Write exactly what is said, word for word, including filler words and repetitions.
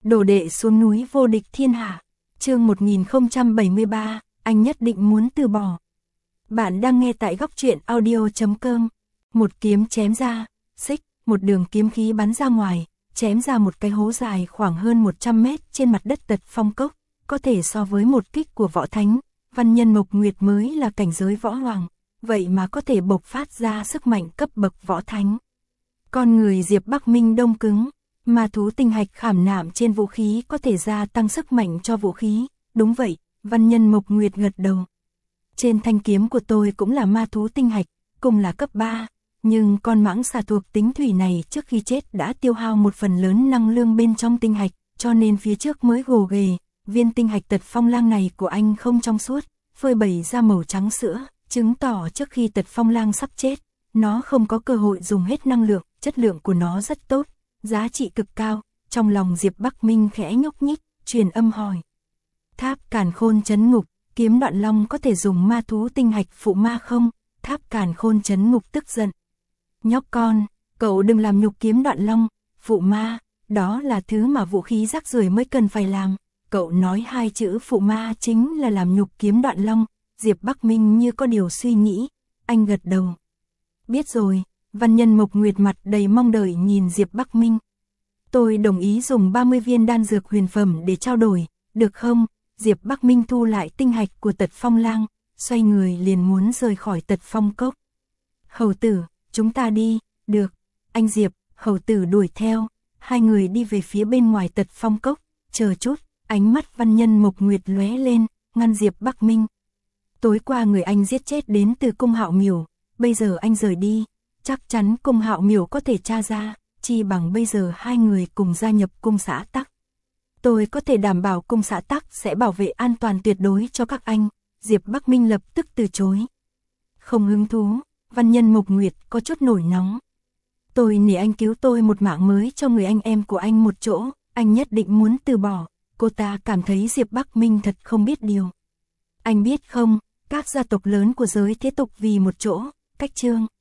Đồ đệ xuống núi vô địch thiên hạ. Chương một nghìn không trăm bảy mươi ba, anh nhất định muốn từ bỏ. Bạn đang nghe tại góc truyện audio chấm com. Một kiếm chém ra, xích, một đường kiếm khí bắn ra ngoài, chém ra một cái hố dài khoảng hơn một trăm mét trên mặt đất Tật Phong Cốc, có thể so với một kích của võ thánh, Văn Nhân Mộc Nguyệt mới là cảnh giới võ hoàng, vậy mà có thể bộc phát ra sức mạnh cấp bậc võ thánh. Con người Diệp Bắc Minh đông cứng, ma thú tinh hạch khảm nạm trên vũ khí có thể gia tăng sức mạnh cho vũ khí, đúng vậy, Văn Nhân Mộc Nguyệt gật đầu. Trên thanh kiếm của tôi cũng là ma thú tinh hạch, cùng là cấp ba, nhưng con mãng xà thuộc tính thủy này trước khi chết đã tiêu hao một phần lớn năng lượng bên trong tinh hạch, cho nên phía trước mới gồ ghề, viên tinh hạch Tật Phong Lang này của anh không trong suốt, phơi bày ra màu trắng sữa, chứng tỏ trước khi Tật Phong Lang sắp chết, nó không có cơ hội dùng hết năng lượng, chất lượng của nó rất tốt, giá trị cực cao. Trong lòng Diệp Bắc Minh khẽ nhúc nhích, truyền âm hỏi. Tháp Càn Khôn Chấn Ngục, kiếm Đoạn Long có thể dùng ma thú tinh hạch phụ ma không? Tháp Càn Khôn Chấn Ngục tức giận. Nhóc con, cậu đừng làm nhục kiếm Đoạn Long, phụ ma, đó là thứ mà vũ khí rác rưởi mới cần phải làm. Cậu nói hai chữ phụ ma chính là làm nhục kiếm Đoạn Long. Diệp Bắc Minh như có điều suy nghĩ, anh gật đầu. Biết rồi. Văn Nhân Mộc Nguyệt mặt đầy mong đợi nhìn Diệp Bắc Minh. Tôi đồng ý dùng ba mươi viên đan dược huyền phẩm để trao đổi, được không? Diệp Bắc Minh thu lại tinh hạch của Tật Phong Lang, xoay người liền muốn rời khỏi Tật Phong Cốc. Hầu tử, chúng ta đi, được. Anh Diệp, hầu tử đuổi theo, hai người đi về phía bên ngoài Tật Phong Cốc, chờ chút, ánh mắt Văn Nhân Mộc Nguyệt lóe lên, ngăn Diệp Bắc Minh. Tối qua người anh giết chết đến từ cung Hạo Miểu, bây giờ anh rời đi. Chắc chắn cung Hạo Miểu có thể tra ra, chi bằng bây giờ hai người cùng gia nhập cung xã Tắc. Tôi có thể đảm bảo cung xã Tắc sẽ bảo vệ an toàn tuyệt đối cho các anh. Diệp Bắc Minh lập tức từ chối. Không hứng thú, Văn Nhân Mộc Nguyệt có chút nổi nóng. Tôi nể anh cứu tôi một mạng mới cho người anh em của anh một chỗ, anh nhất định muốn từ bỏ. Cô ta cảm thấy Diệp Bắc Minh thật không biết điều. Anh biết không, các gia tộc lớn của giới thế tục vì một chỗ, cách Trương